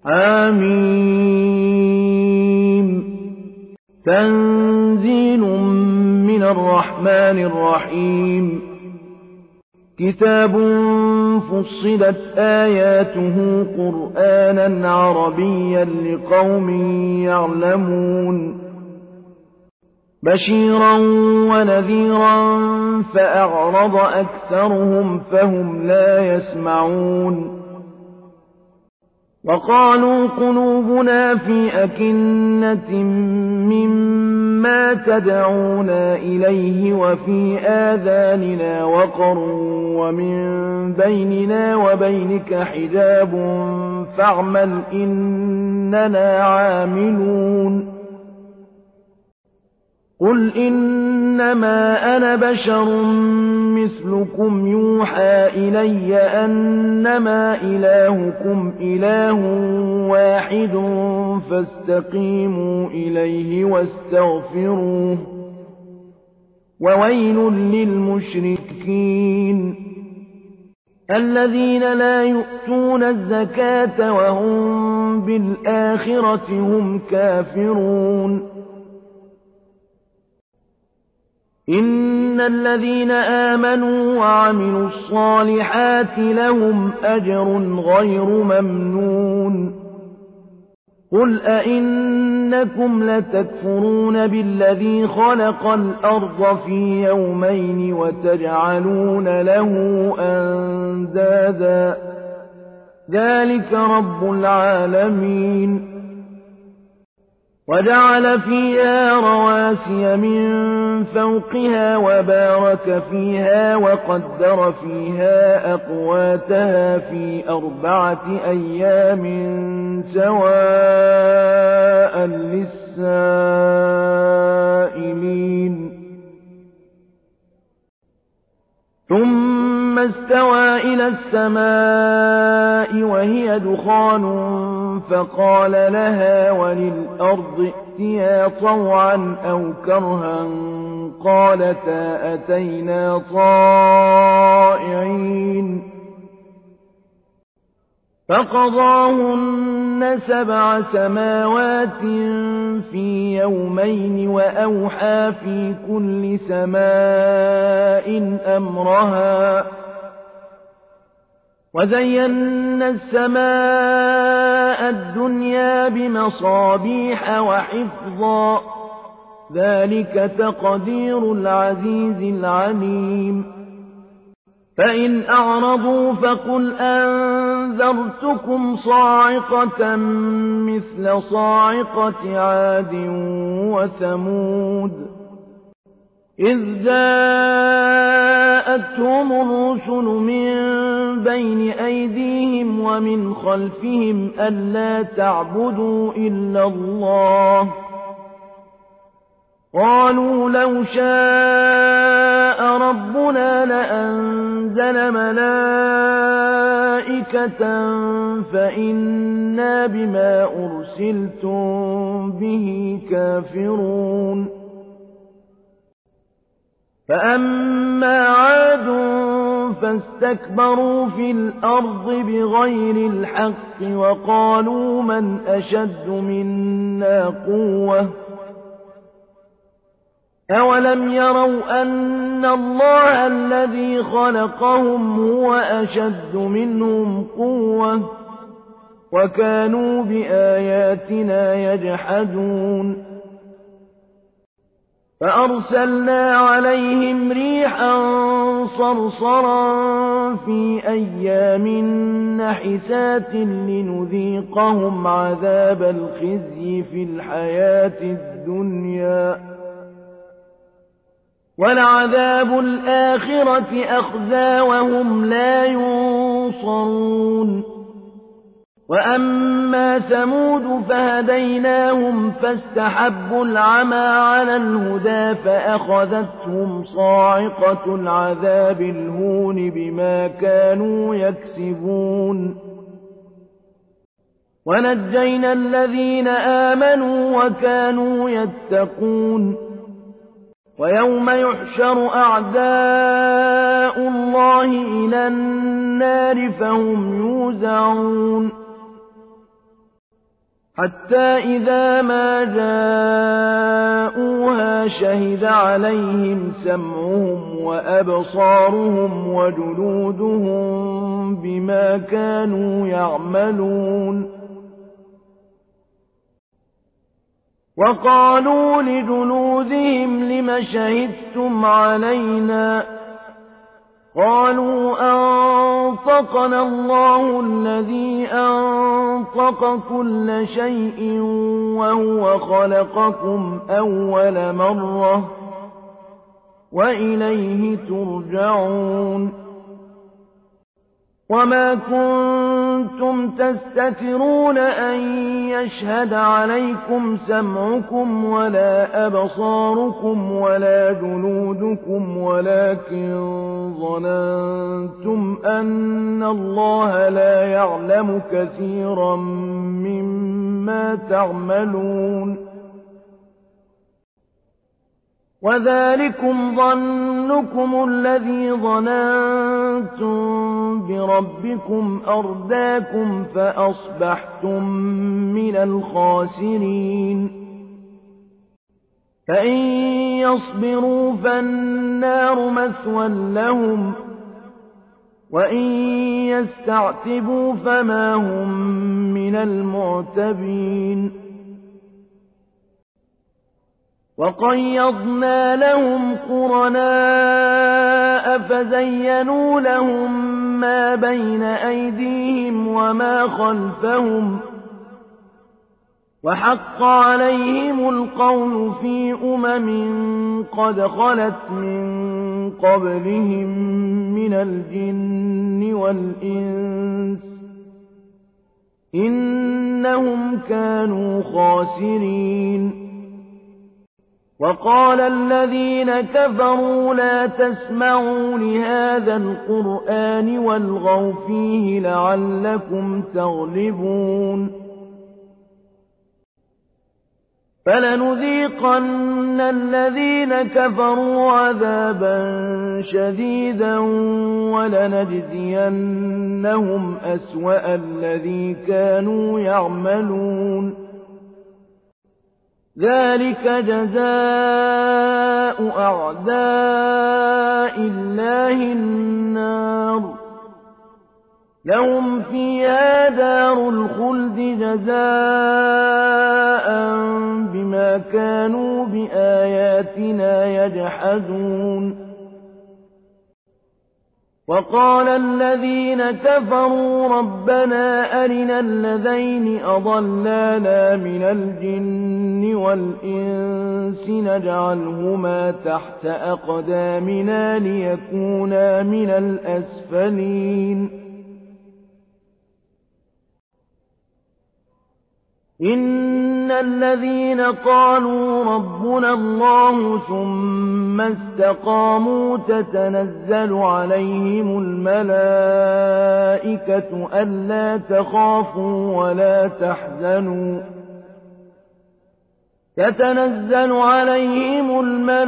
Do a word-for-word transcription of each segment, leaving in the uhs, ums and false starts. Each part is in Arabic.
حم تنزيل من الرحمن الرحيم كتاب فصلت آياته قرآنا عربيا لقوم يعلمون بشيرا ونذيرا فأعرض أكثرهم فهم لا يسمعون وقالوا قلوبنا في أكنة مما تدعونا إليه وفي آذاننا وقر ومن بيننا وبينك حجاب فاعمل إننا عاملون قل إنما أنا بشر مثلكم يوحى إلي أنما إلهكم إله واحد فاستقيموا إليه واستغفروه وويل للمشركين الذين لا يؤتون الزكاة وهم بالآخرة هم كافرون إن الذين آمنوا وعملوا الصالحات لهم أجر غير ممنون قل أئنكم لتكفرون بالذي خلق الأرض في يومين وتجعلون له أندادا ذلك رب العالمين وجعل فيها رواسي من فوقها وبارك فيها وقدر فيها أقواتها في أربعة أيام سواء للسائلين ثم استوى إلى السماء وهي دخان فقال لها وللأرض ائتيا طوعا أو كرها قالتا أتينا طائعين فقضاهن سبع سماوات في يومين وأوحى في كل سماء أمرها وزينا السماء الدنيا بمصابيح وحفظا ذلك تقدير العزيز العليم فإن أعرضوا فقل أنذرتكم صاعقة مثل صاعقة عاد وثمود إذ جاءتهم الرسل من بين أيديهم ومن خلفهم ألا تعبدوا إلا الله قالوا لو شاء ربنا لأنزل ملائكة فإنا بما أرسلتم به كافرون فأما عاد فاستكبروا في الأرض بغير الحق وقالوا من أشد منا قوة أولم يروا أن الله الذي خلقهم هو أشد منهم قوة وكانوا بآياتنا يجحدون فأرسلنا عليهم ريحا صرصرا في أيام نحسات لنذيقهم عذاب الخزي في الحياة الدنيا ولعذاب الآخرة أخزى وهم لا ينصرون وأما ثمود فهديناهم فاستحبوا العمى على الهدى فأخذتهم صاعقة العذاب الهون بما كانوا يكسبون ونجينا الذين آمنوا وكانوا يتقون ويوم يحشر أعداء الله إلى النار فهم يوزعون حتى إذا ما جاءوها شهد عليهم سمعهم وأبصارهم وجلودهم بما كانوا يعملون وقالوا لجلودهم لم شهدتم علينا قالوا أنطقنا الله الذي أنطق كل شيء وهو خلقكم أول مرة وإليه ترجعون وما كنتم تستترون أن يشهد عليكم سمعكم ولا أبصاركم ولا جلودكم ولكن ظننتم أن الله لا يعلم كثيرا مما تعملون وذلكم ظنكم الذي ظننتم بربكم أرداكم فأصبحتم من الخاسرين فإن يصبروا فالنار مثوى لهم وإن يستعتبوا فما هم من المعتبين وقيضنا لهم قرناء فزينوا لهم ما بين أيديهم وما خلفهم وحق عليهم القول في أمم قد خلت من قبلهم من الجن والإنس إنهم كانوا خاسرين وقال الذين كفروا لا تسمعوا لهذا القرآن والغوا فيه لعلكم تغلبون فلنذيقن الذين كفروا عذابا شديدا ولنجزينهم أسوأ الذي كانوا يعملون ذلك جزاء أعداء الله النار لهم فيها دار الخلد جزاء بما كانوا بآياتنا يجحدون وقال الذين كفروا ربنا أرنا الذين أضلانا من الجن والإنس نجعلهما تحت أقدامنا ليكونا من الأسفلين إن الذين قالوا ربنا الله ثم استقاموا تتنزل عليهم الملائكة ألا تخافوا ولا تحزنوا تتنزل عليهم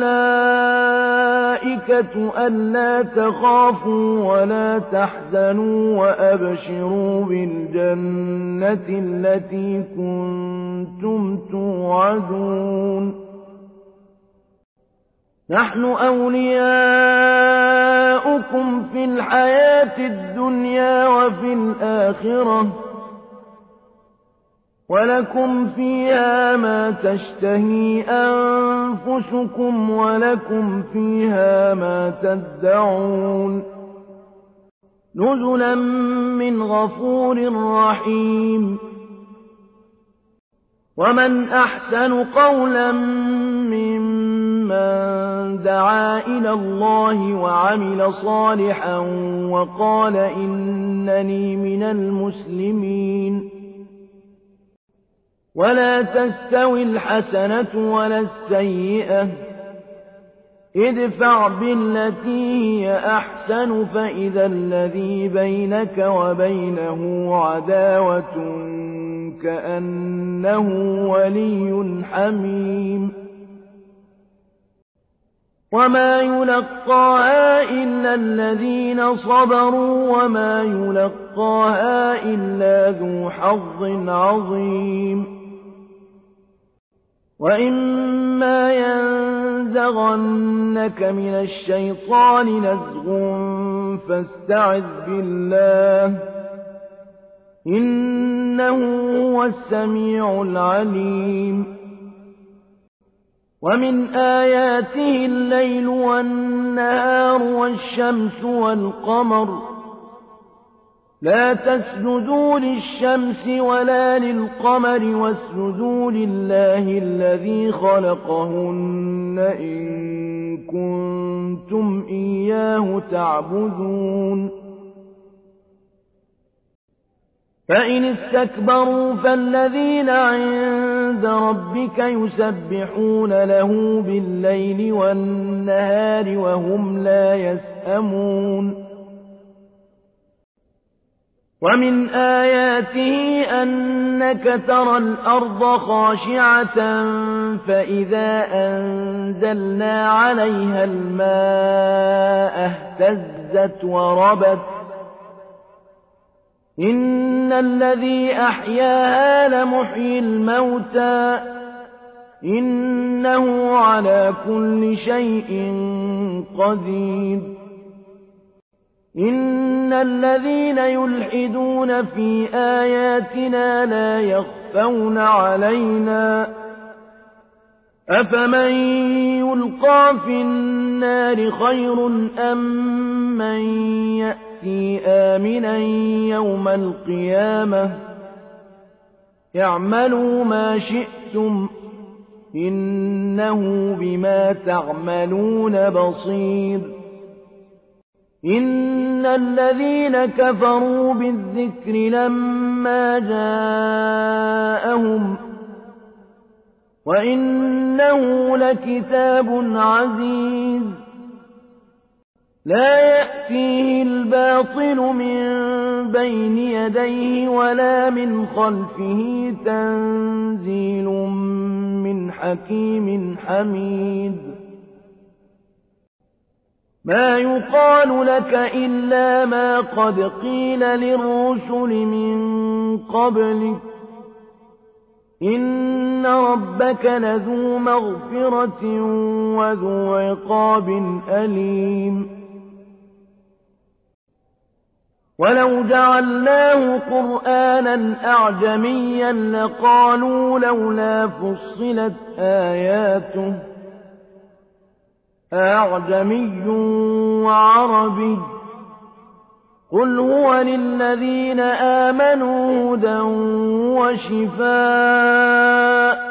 الملائكة ألا تخافوا ولا تحزنوا وأبشروا بالجنة التي كنتم توعدون نحن أولياؤكم في الحياة الدنيا وفي الآخرة ولكم فيها ما تشتهي أنفسكم ولكم فيها ما تدعون نزلا من غفور رحيم ومن أحسن قولا ممن دعا إلى الله وعمل صالحا وقال إنني من المسلمين ولا تستوي الحسنة ولا السيئة ادفع بالتي هي أحسن فإذا الذي بينك وبينه عداوة كأنه ولي حميم وما يلقاها إلا الذين صبروا وما يلقاها إلا ذو حظ عظيم وإما ينزغنك من الشيطان نزغ فاستعذ بالله إنه هو السميع العليم ومن آياته الليل والنهار والشمس والقمر لا تسجدوا للشمس ولا للقمر واسجدوا لله الذي خلقهن إن كنتم إياه تعبدون فإن استكبروا فالذين عند ربك يسبحون له بالليل والنهار وهم لا يسأمون ومن آياته أنك ترى الأرض خاشعة فإذا أنزلنا عليها الماء اهتزت وربت إن الذي أحياها لمحيي الموتى إنه على كل شيء قدير إن الذين يلحدون في آياتنا لا يخفون علينا أفمن يلقى في النار خير أم من يأتي آمنا يوم القيامة اعملوا ما شئتم إنه بما تعملون بصير إن الذين كفروا بالذكر لما جاءهم وإنه لكتاب عزيز لا يأتيه الباطل من بين يديه ولا من خلفه تنزيل من حكيم حميد ما يقال لك إلا ما قد قيل للرسل من قبلك إن ربك لذو مغفرة وذو عقاب أليم ولو جعلناه قرآنا أعجميا لقالوا لولا فصلت آياته أعجمي وعربي قل هو للذين آمنوا هدى وشفاء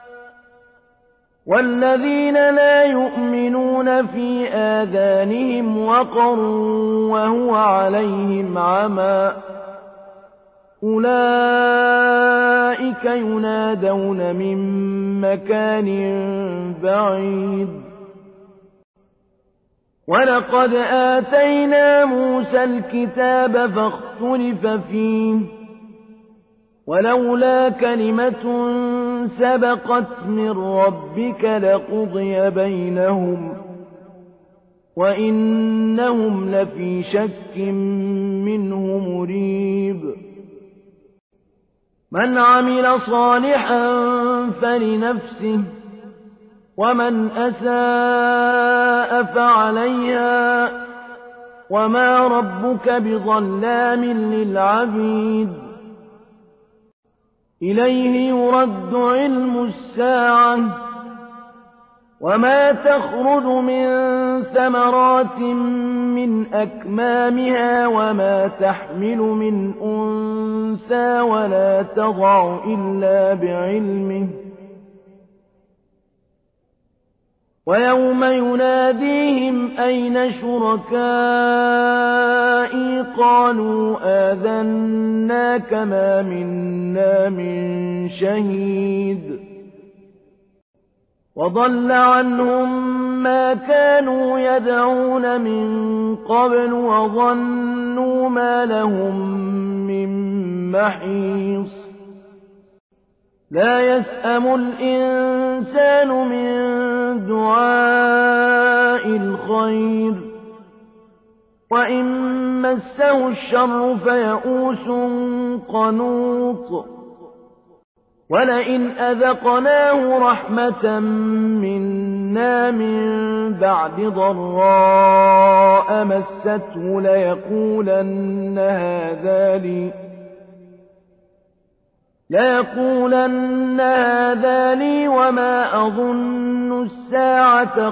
والذين لا يؤمنون في آذانهم وقر وهو عليهم عمى أولئك ينادون من مكان بعيد ولقد آتينا موسى الكتاب فاختلف فيه ولولا كلمة سبقت من ربك لقضي بينهم وإنهم لفي شك منه مريب من عمل صالحا فلنفسه ومن أساء فعليها وما ربك بظلام للعبيد إليه يرد علم الساعة وما تخرج من ثمرات من أكمامها وما تحمل من أنثى ولا تضع إلا بعلمه ويوم يناديهم أين شركائي قالوا آذناك ما منا من شهيد وضل عنهم ما كانوا يدعون من قبل وظنوا ما لهم من محيص لا يسأم الإنسان من دعاء الخير وإن مسه الشر فيئوس قنوط ولئن أذقناه رحمة منا من بعد ضراء مسته ليقولن هذا لي ليقولن هذا لي وما أظن الساعة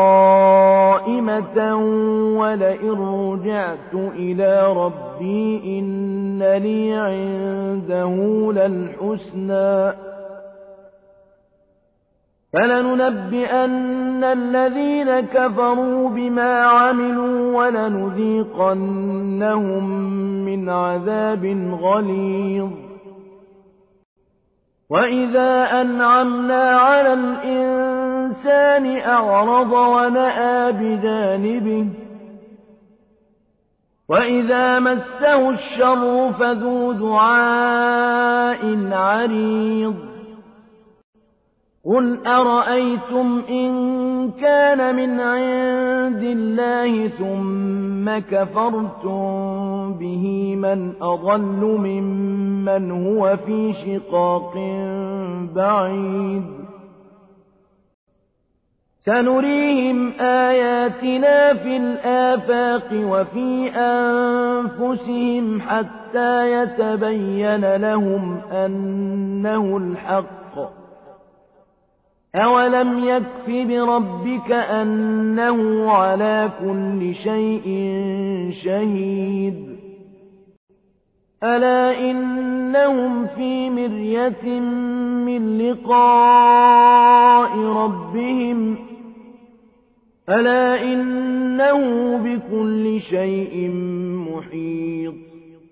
قائمة ولئن رجعت إلى ربي إن لي عنده للحسنى فلننبئن الذين كفروا بما عملوا ولنذيقنهم من عذاب غليظ وإذا أنعمنا على الإنسان أعرض ونأى بجانبه وإذا مسه الشر فذو دعاء عريض قل أرأيتم إن كان من عند الله ثم كفرتم به من أضل ممن هو في شقاق بعيد سنريهم آياتنا في الآفاق وفي أنفسهم حتى يتبين لهم أنه الحق أولم يكف بربك أنه على كل شيء شهيد ألا إنهم في مرية من لقاء ربهم ألا إنه بكل شيء محيط